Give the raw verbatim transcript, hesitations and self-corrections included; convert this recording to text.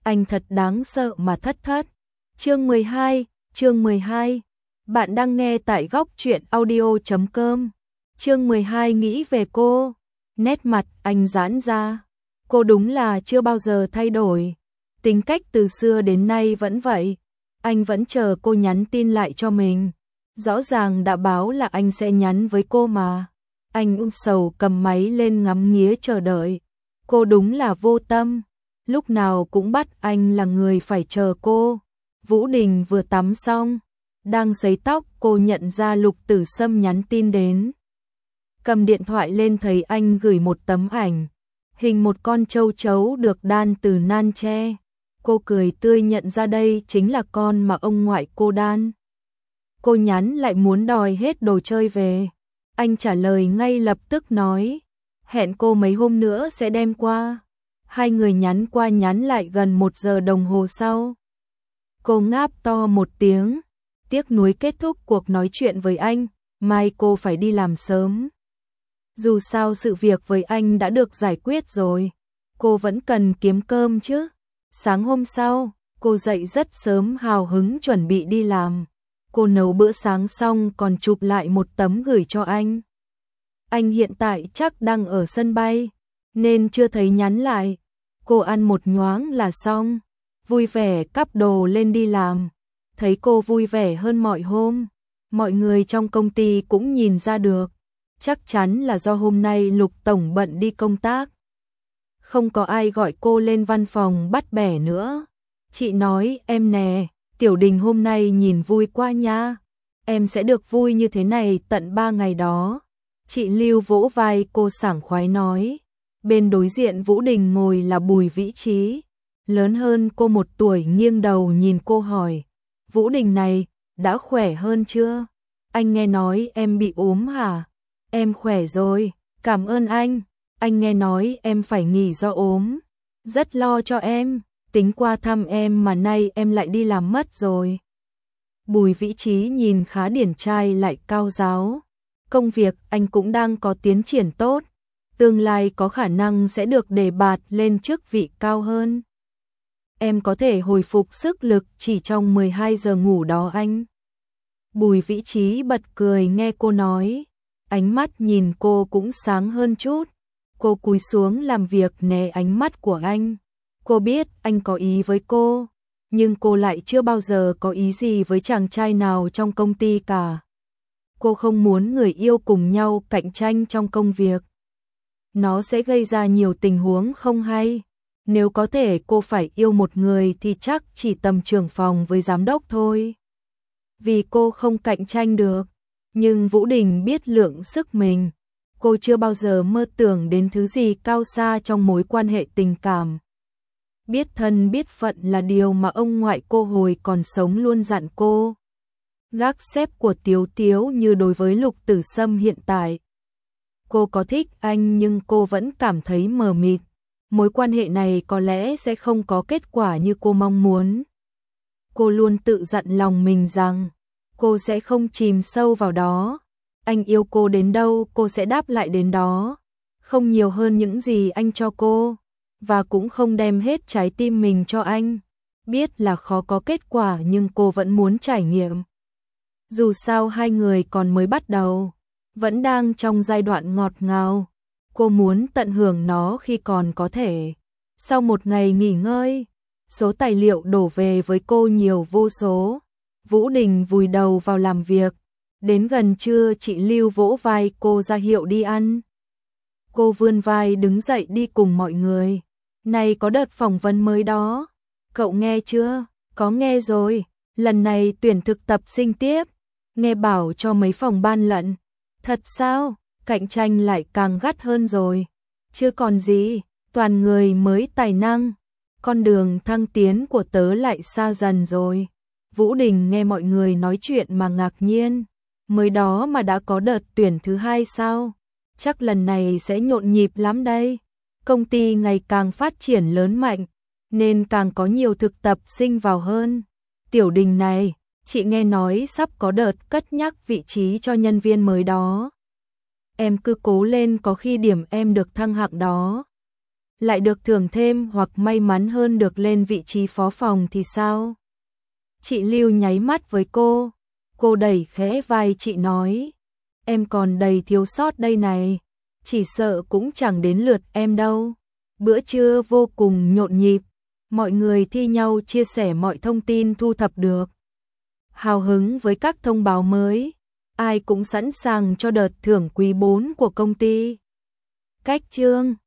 anh thật đáng sợ mà thất thất. Chương mười hai, chương mười hai. Bạn đang nghe tại góc truyện audio chấm com. Chương mười hai nghĩ về cô. Nét mặt anh giãn ra. Cô đúng là chưa bao giờ thay đổi. Tính cách từ xưa đến nay vẫn vậy. Anh vẫn chờ cô nhắn tin lại cho mình. Rõ ràng đã báo là anh sẽ nhắn với cô mà. Anh ung sầu cầm máy lên ngắm nghía chờ đợi. Cô đúng là vô tâm. Lúc nào cũng bắt anh là người phải chờ cô. Vũ Đình vừa tắm xong, đang sấy tóc, cô nhận ra Lục Tử Sâm nhắn tin đến. Cầm điện thoại lên thấy anh gửi một tấm ảnh, hình một con châu chấu được đan từ nan tre. Cô cười tươi nhận ra đây chính là con mà ông ngoại cô đan. Cô nhắn lại muốn đòi hết đồ chơi về. Anh trả lời ngay lập tức nói, hẹn cô mấy hôm nữa sẽ đem qua. Hai người nhắn qua nhắn lại gần một giờ đồng hồ sau. Cô ngáp to một tiếng, tiếc nuối kết thúc cuộc nói chuyện với anh, mai cô phải đi làm sớm. Dù sao sự việc với anh đã được giải quyết rồi, cô vẫn cần kiếm cơm chứ. Sáng hôm sau, cô dậy rất sớm hào hứng chuẩn bị đi làm. Cô nấu bữa sáng xong còn chụp lại một tấm gửi cho anh. Anh hiện tại chắc đang ở sân bay, nên chưa thấy nhắn lại. Cô ăn một nhoáng là xong, vui vẻ cắp đồ lên đi làm. Thấy cô vui vẻ hơn mọi hôm, mọi người trong công ty cũng nhìn ra được. Chắc chắn là do hôm nay Lục Tổng bận đi công tác. Không có ai gọi cô lên văn phòng bắt bẻ nữa. Chị nói, em nè, Tiểu Đình hôm nay nhìn vui quá nha. Em sẽ được vui như thế này tận ba ngày đó. Chị Lưu vỗ vai cô sảng khoái nói. Bên đối diện Vũ Đình ngồi là Bùi Vĩ Trí, lớn hơn cô một tuổi, nghiêng đầu nhìn cô hỏi. Vũ Đình này, đã khỏe hơn chưa? Anh nghe nói em bị ốm hả? Em khỏe rồi, cảm ơn anh. Anh nghe nói em phải nghỉ do ốm. Rất lo cho em, tính qua thăm em mà nay em lại đi làm mất rồi. Bùi Vĩ Trí nhìn khá điển trai lại cao giáo. Công việc anh cũng đang có tiến triển tốt. Tương lai có khả năng sẽ được đề bạt lên chức vị cao hơn. Em có thể hồi phục sức lực chỉ trong mười hai giờ ngủ đó anh. Bùi Vĩ Trí bật cười nghe cô nói. Ánh mắt nhìn cô cũng sáng hơn chút. Cô cúi xuống làm việc né ánh mắt của anh. Cô biết anh có ý với cô, nhưng cô lại chưa bao giờ có ý gì với chàng trai nào trong công ty cả. Cô không muốn người yêu cùng nhau cạnh tranh trong công việc. Nó sẽ gây ra nhiều tình huống không hay. Nếu có thể cô phải yêu một người thì chắc chỉ tầm trưởng phòng với giám đốc thôi. Vì cô không cạnh tranh được. Nhưng Vũ Đình biết lượng sức mình. Cô chưa bao giờ mơ tưởng đến thứ gì cao xa trong mối quan hệ tình cảm. Biết thân biết phận là điều mà ông ngoại cô hồi còn sống luôn dặn cô. Gác xếp của Tiếu Tiếu như đối với Lục Tử Sâm hiện tại. Cô có thích anh nhưng cô vẫn cảm thấy mờ mịt. Mối quan hệ này có lẽ sẽ không có kết quả như cô mong muốn. Cô luôn tự dặn lòng mình rằng cô sẽ không chìm sâu vào đó. Anh yêu cô đến đâu cô sẽ đáp lại đến đó. Không nhiều hơn những gì anh cho cô. Và cũng không đem hết trái tim mình cho anh. Biết là khó có kết quả nhưng cô vẫn muốn trải nghiệm. Dù sao hai người còn mới bắt đầu, vẫn đang trong giai đoạn ngọt ngào. Cô muốn tận hưởng nó khi còn có thể. Sau một ngày nghỉ ngơi, số tài liệu đổ về với cô nhiều vô số. Vũ Đình vùi đầu vào làm việc. Đến gần trưa chị Lưu vỗ vai cô ra hiệu đi ăn. Cô vươn vai đứng dậy đi cùng mọi người. Này có đợt phỏng vấn mới đó. Cậu nghe chưa? Có nghe rồi. Lần này tuyển thực tập sinh tiếp. Nghe bảo cho mấy phòng ban lận. Thật sao? Cạnh tranh lại càng gắt hơn rồi. Chưa còn gì, toàn người mới tài năng. Con đường thăng tiến của tớ lại xa dần rồi. Vũ Đình nghe mọi người nói chuyện mà ngạc nhiên. Mới đó mà đã có đợt tuyển thứ hai sao? Chắc lần này sẽ nhộn nhịp lắm đây. Công ty ngày càng phát triển lớn mạnh, nên càng có nhiều thực tập sinh vào hơn. Tiểu Đình này, chị nghe nói sắp có đợt cất nhắc vị trí cho nhân viên mới đó. Em cứ cố lên có khi điểm em được thăng hạng đó. lại được thưởng thêm hoặc may mắn hơn được lên vị trí phó phòng thì sao? Chị Lưu nháy mắt với cô, cô đẩy khẽ vai chị nói, em còn đầy thiếu sót đây này, chỉ sợ cũng chẳng đến lượt em đâu. Bữa trưa vô cùng nhộn nhịp, mọi người thi nhau chia sẻ mọi thông tin thu thập được. Hào hứng với các thông báo mới, ai cũng sẵn sàng cho đợt thưởng quý bốn của công ty. Cách chương